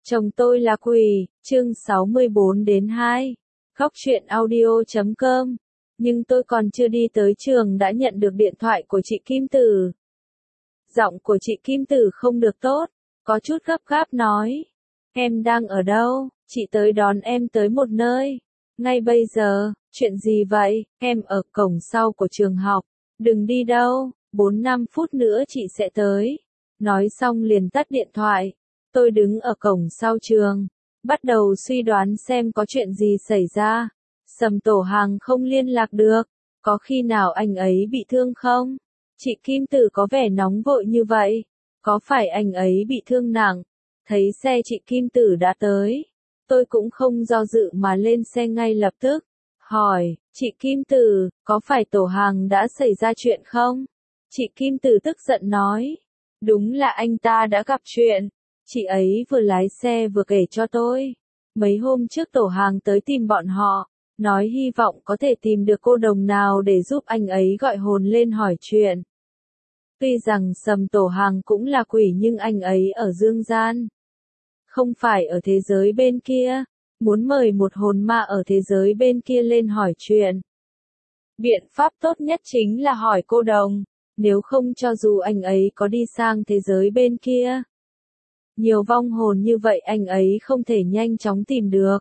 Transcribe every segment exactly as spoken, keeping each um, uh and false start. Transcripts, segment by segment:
Chồng tôi là quỷ, chương sáu mươi bốn đến hai. Góc truyện audio chấm com. Nhưng tôi còn chưa đi tới trường đã nhận được điện thoại của chị Kim Tử. Giọng của chị Kim Tử không được tốt, có chút gấp gáp nói. Em đang ở đâu? Chị tới đón em tới một nơi. Ngay bây giờ, chuyện gì vậy? Em ở cổng sau của trường học. Đừng đi đâu, bốn năm phút nữa chị sẽ tới. Nói xong liền tắt điện thoại. Tôi đứng ở cổng sau trường, bắt đầu suy đoán xem có chuyện gì xảy ra. Sầm Tổ Hàng không liên lạc được, có khi nào anh ấy bị thương không? Chị Kim Tử có vẻ nóng vội như vậy, có phải anh ấy bị thương nặng? Thấy xe chị Kim Tử đã tới, tôi cũng không do dự mà lên xe ngay lập tức. Hỏi, chị Kim Tử, có phải Tổ Hàng đã xảy ra chuyện không? Chị Kim Tử tức giận nói, đúng là anh ta đã gặp chuyện. Chị ấy vừa lái xe vừa kể cho tôi. Mấy hôm trước Tổ Hàng tới tìm bọn họ, nói hy vọng có thể tìm được cô đồng nào để giúp anh ấy gọi hồn lên hỏi chuyện. Tuy rằng Sầm Tổ Hàng cũng là quỷ nhưng anh ấy ở dương gian, không phải ở thế giới bên kia, muốn mời một hồn ma ở thế giới bên kia lên hỏi chuyện. Biện pháp tốt nhất chính là hỏi cô đồng, nếu không cho dù anh ấy có đi sang thế giới bên kia. Nhiều vong hồn như vậy anh ấy không thể nhanh chóng tìm được.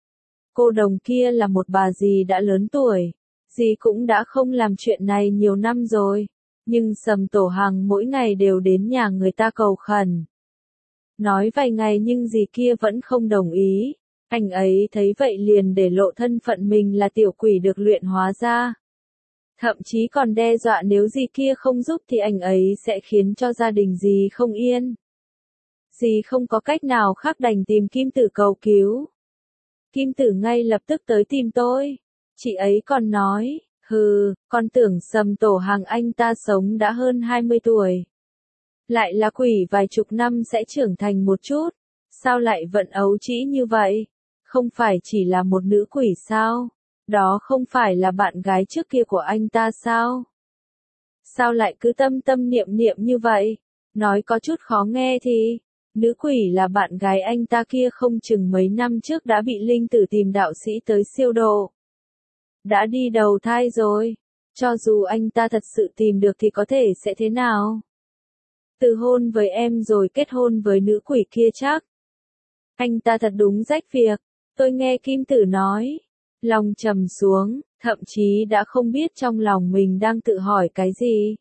Cô đồng kia là một bà dì đã lớn tuổi, dì cũng đã không làm chuyện này nhiều năm rồi, nhưng Sầm Tổ Hàng mỗi ngày đều đến nhà người ta cầu khẩn. Nói vài ngày nhưng dì kia vẫn không đồng ý, anh ấy thấy vậy liền để lộ thân phận mình là tiểu quỷ được luyện hóa ra. Thậm chí còn đe dọa nếu dì kia không giúp thì anh ấy sẽ khiến cho gia đình dì không yên. Dì không có cách nào khác đành tìm Kim Tử cầu cứu. Kim Tử ngay lập tức tới tìm tôi. Chị ấy còn nói, hừ, con tưởng Sầm Tổ Hàng anh ta sống đã hơn hai mươi tuổi. Lại là quỷ vài chục năm sẽ trưởng thành một chút. Sao lại vận ấu trĩ như vậy? Không phải chỉ là một nữ quỷ sao? Đó không phải là bạn gái trước kia của anh ta sao? Sao lại cứ tâm tâm niệm niệm như vậy? Nói có chút khó nghe thì... Nữ quỷ là bạn gái anh ta kia không chừng mấy năm trước đã bị linh tử tìm đạo sĩ tới siêu độ. Đã đi đầu thai rồi. Cho dù anh ta thật sự tìm được thì có thể sẽ thế nào? Từ hôn với em rồi kết hôn với nữ quỷ kia chắc. Anh ta thật đúng rách việc. Tôi nghe Kim Tử nói. Lòng trầm xuống, thậm chí đã không biết trong lòng mình đang tự hỏi cái gì.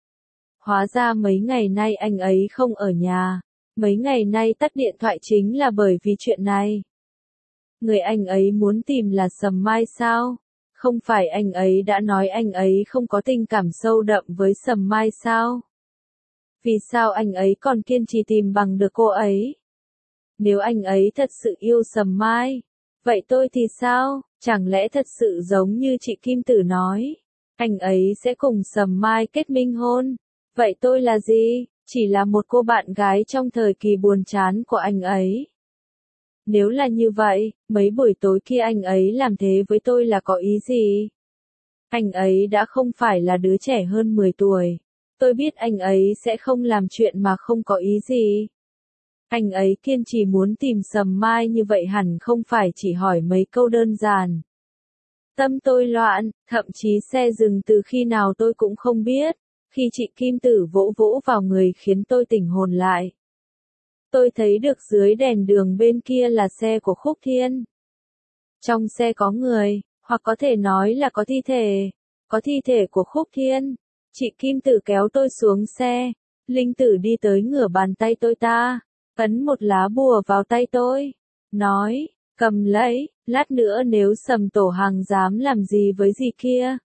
Hóa ra mấy ngày nay anh ấy không ở nhà. Mấy ngày nay tắt điện thoại chính là bởi vì chuyện này. Người anh ấy muốn tìm là Sầm Mai sao? Không phải anh ấy đã nói anh ấy không có tình cảm sâu đậm với Sầm Mai sao? Vì sao anh ấy còn kiên trì tìm bằng được cô ấy? Nếu anh ấy thật sự yêu Sầm Mai, vậy tôi thì sao? Chẳng lẽ thật sự giống như chị Kim Tử nói, anh ấy sẽ cùng Sầm Mai kết minh hôn? Vậy tôi là gì? Chỉ là một cô bạn gái trong thời kỳ buồn chán của anh ấy. Nếu là như vậy, mấy buổi tối kia anh ấy làm thế với tôi là có ý gì? Anh ấy đã không phải là đứa trẻ hơn mười tuổi. Tôi biết anh ấy sẽ không làm chuyện mà không có ý gì. Anh ấy kiên trì muốn tìm Sầm Mai như vậy hẳn không phải chỉ hỏi mấy câu đơn giản. Tâm tôi loạn, thậm chí xe dừng từ khi nào tôi cũng không biết. Khi chị Kim Tử vỗ vỗ vào người khiến tôi tỉnh hồn lại. Tôi thấy được dưới đèn đường bên kia là xe của Khúc Thiên. Trong xe có người, hoặc có thể nói là có thi thể. Có thi thể của Khúc Thiên. Chị Kim Tử kéo tôi xuống xe. Linh Tử đi tới ngửa bàn tay tôi ta. Ấn một lá bùa vào tay tôi. Nói, cầm lấy, lát nữa nếu Sầm Tổ Hàng dám làm gì với gì kia.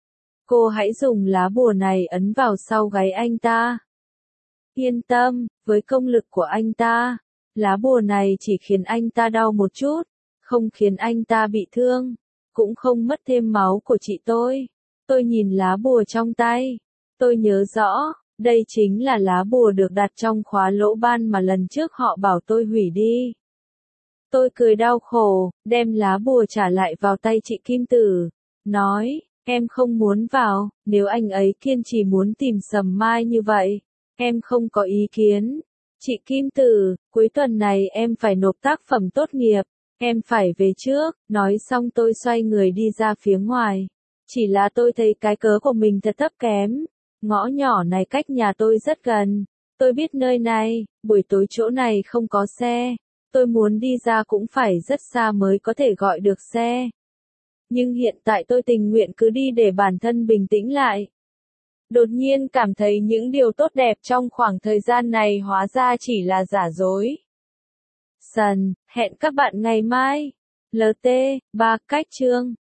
Cô hãy dùng lá bùa này ấn vào sau gáy anh ta. Yên tâm, với công lực của anh ta, lá bùa này chỉ khiến anh ta đau một chút, không khiến anh ta bị thương, cũng không mất thêm máu của chị tôi. Tôi nhìn lá bùa trong tay. Tôi nhớ rõ, đây chính là lá bùa được đặt trong khóa lỗ ban mà lần trước họ bảo tôi hủy đi. Tôi cười đau khổ, đem lá bùa trả lại vào tay chị Kim Tử, nói. Em không muốn vào, nếu anh ấy kiên trì muốn tìm Sầm Mai như vậy, em không có ý kiến. Chị Kim Tử, cuối tuần này em phải nộp tác phẩm tốt nghiệp, em phải về trước, nói xong tôi xoay người đi ra phía ngoài. Chỉ là tôi thấy cái cớ của mình thật thấp kém, ngõ nhỏ này cách nhà tôi rất gần, tôi biết nơi này, buổi tối chỗ này không có xe, tôi muốn đi ra cũng phải rất xa mới có thể gọi được xe. Nhưng hiện tại tôi tình nguyện cứ đi để bản thân bình tĩnh lại. Đột nhiên cảm thấy những điều tốt đẹp trong khoảng thời gian này hóa ra chỉ là giả dối. Sần, hẹn các bạn ngày mai. lờ tê, ba cách chương.